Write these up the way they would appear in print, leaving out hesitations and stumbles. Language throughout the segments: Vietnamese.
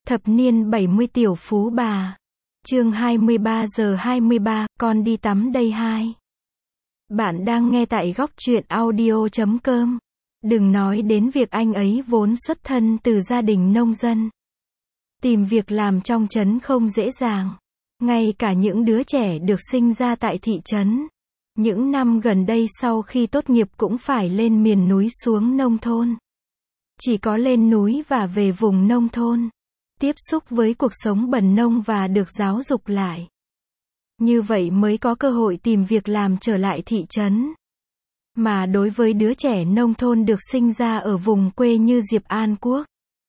Thập niên 70 tiểu phú bà. Chương 23 giờ 23, con đi tắm đây 2. Bạn đang nghe tại góc truyện audio.com. Đừng nói đến việc anh ấy vốn xuất thân từ gia đình nông dân. Tìm việc làm trong trấn không dễ dàng. Ngay cả những đứa trẻ được sinh ra tại thị trấn. Những năm gần đây sau khi tốt nghiệp cũng phải lên miền núi xuống nông thôn. Chỉ có lên núi và về vùng nông thôn, tiếp xúc với cuộc sống bần nông và được giáo dục lại. Như vậy mới có cơ hội tìm việc làm trở lại thị trấn. Mà đối với đứa trẻ nông thôn được sinh ra ở vùng quê như Diệp An Quốc,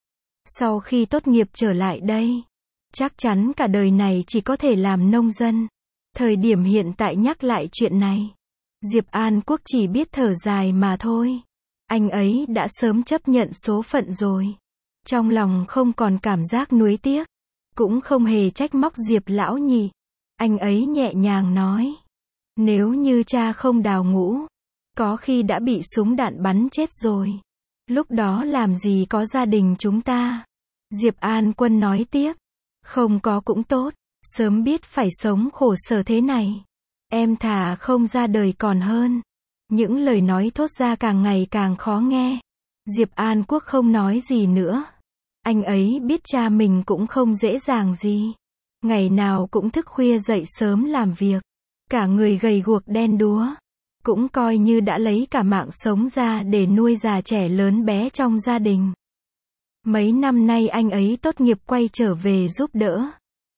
sau khi tốt nghiệp trở lại đây, chắc chắn cả đời này chỉ có thể làm nông dân. Thời điểm hiện tại nhắc lại chuyện này, Diệp An Quốc chỉ biết thở dài mà thôi. Anh ấy đã sớm chấp nhận số phận rồi. Trong lòng không còn cảm giác nuối tiếc, cũng không hề trách móc Diệp lão nhị. Anh ấy nhẹ nhàng nói, nếu như cha không đào ngũ, có khi đã bị súng đạn bắn chết rồi. Lúc đó làm gì có gia đình chúng ta. Diệp An Quân nói tiếp, không có cũng tốt, sớm biết phải sống khổ sở thế này. Em thà không ra đời còn hơn. Những lời nói thốt ra càng ngày càng khó nghe. Diệp An Quốc không nói gì nữa. Anh ấy biết cha mình cũng không dễ dàng gì. Ngày nào cũng thức khuya dậy sớm làm việc. Cả người gầy guộc đen đúa. Cũng coi như đã lấy cả mạng sống ra để nuôi già trẻ lớn bé trong gia đình. Mấy năm nay anh ấy tốt nghiệp quay trở về giúp đỡ.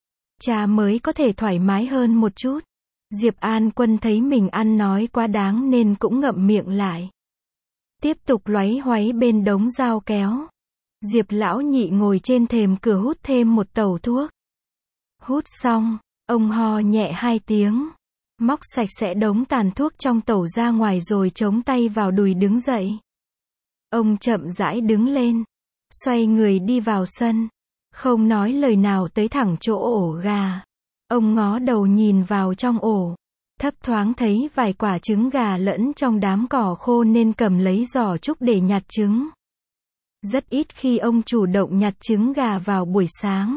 Cha mới có thể thoải mái hơn một chút. Diệp An Quân thấy mình ăn nói quá đáng nên cũng ngậm miệng lại. Tiếp tục loáy hoáy bên đống dao kéo. Diệp lão nhị ngồi trên thềm cửa hút thêm một tẩu thuốc. Hút xong, ông ho nhẹ 2 tiếng. Móc sạch sẽ đống tàn thuốc trong tẩu ra ngoài rồi chống tay vào đùi đứng dậy. Ông chậm rãi đứng lên. Xoay người đi vào sân. Không nói lời nào tới thẳng chỗ ổ gà. Ông ngó đầu nhìn vào trong ổ. Thấp thoáng thấy vài quả trứng gà lẫn trong đám cỏ khô nên cầm lấy giỏ trúc để nhặt trứng. Rất ít khi ông chủ động nhặt trứng gà vào buổi sáng.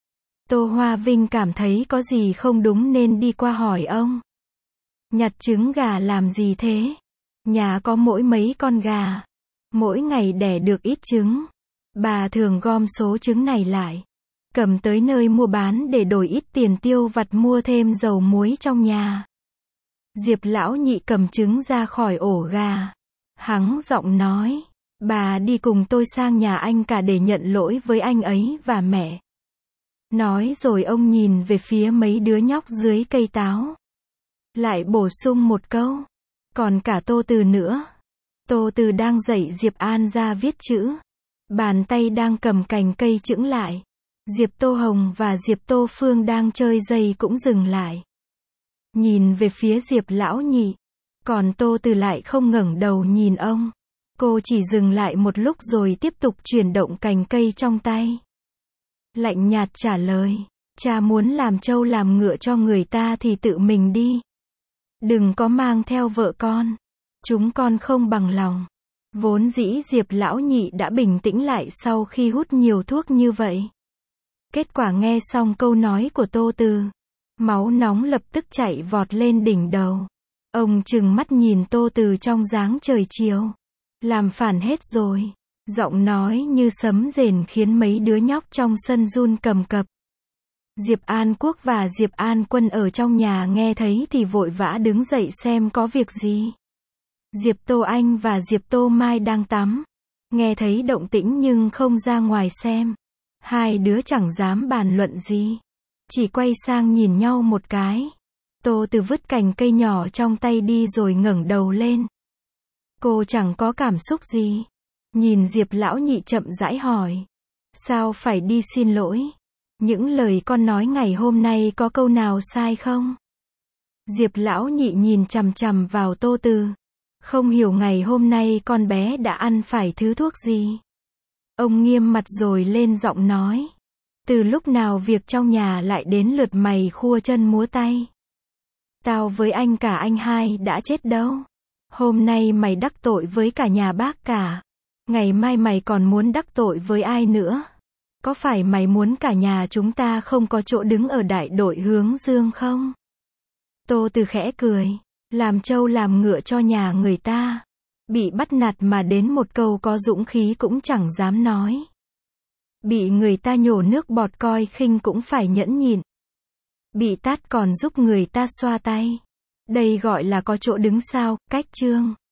Tô Hoa Vinh cảm thấy có gì không đúng nên đi qua hỏi ông. Nhặt trứng gà làm gì thế? Nhà có mỗi mấy con gà. Mỗi ngày đẻ được ít trứng. Bà thường gom số trứng này lại. Cầm tới nơi mua bán để đổi ít tiền tiêu vặt mua thêm dầu muối trong nhà. Diệp lão nhị cầm trứng ra khỏi ổ gà. Hắng giọng nói, bà đi cùng tôi sang nhà anh cả để nhận lỗi với anh ấy và mẹ. Nói rồi ông nhìn về phía mấy đứa nhóc dưới cây táo. Lại bổ sung một câu, còn cả Tô Từ nữa. Tô Từ đang dạy Diệp An ra viết chữ. Bàn tay đang cầm cành cây chững lại. Diệp Tô Hồng và Diệp Tô Phương đang chơi dây cũng dừng lại. Nhìn về phía Diệp lão nhị. Còn Tô Từ lại không ngẩng đầu nhìn ông. Cô chỉ dừng lại một lúc rồi tiếp tục chuyển động cành cây trong tay. Lạnh nhạt trả lời, cha muốn làm trâu làm ngựa cho người ta thì tự mình đi. Đừng có mang theo vợ con. Chúng con không bằng lòng. Vốn dĩ Diệp lão nhị đã bình tĩnh lại sau khi hút nhiều thuốc như vậy. Kết quả nghe xong câu nói của Tô Từ, máu nóng lập tức chạy vọt lên đỉnh đầu. Ông trừng mắt nhìn Tô Từ trong dáng trời chiều. Làm phản hết rồi. Giọng nói như sấm rền khiến mấy đứa nhóc trong sân run cầm cập. Diệp An Quốc và Diệp An Quân ở trong nhà nghe thấy thì vội vã đứng dậy xem có việc gì. Diệp Tô Anh và Diệp Tô Mai đang tắm. Nghe thấy động tĩnh nhưng không ra ngoài xem. Hai đứa chẳng dám bàn luận gì. Chỉ quay sang nhìn nhau một cái. Tô Từ vứt cành cây nhỏ trong tay đi rồi ngẩng đầu lên. Cô chẳng có cảm xúc gì. Nhìn Diệp lão nhị chậm rãi hỏi. Sao phải đi xin lỗi? Những lời con nói ngày hôm nay có câu nào sai không? Diệp lão nhị nhìn chằm chằm vào Tô Từ. Không hiểu ngày hôm nay con bé đã ăn phải thứ thuốc gì. Ông nghiêm mặt rồi lên giọng nói. Từ lúc nào việc trong nhà lại đến lượt mày khua chân múa tay? Tao với anh cả anh hai đã chết đâu. Hôm nay mày đắc tội với cả nhà bác cả. Ngày mai mày còn muốn đắc tội với ai nữa? Có phải mày muốn cả nhà chúng ta không có chỗ đứng ở đại đội hướng dương không? Tô Từ khẽ cười. Làm trâu làm ngựa cho nhà người ta. Bị bắt nạt mà đến một câu có dũng khí cũng chẳng dám nói. Bị người ta nhổ nước bọt coi khinh cũng phải nhẫn nhịn. Bị tát còn giúp người ta xoa tay. Đây gọi là có chỗ đứng sao, cách chương.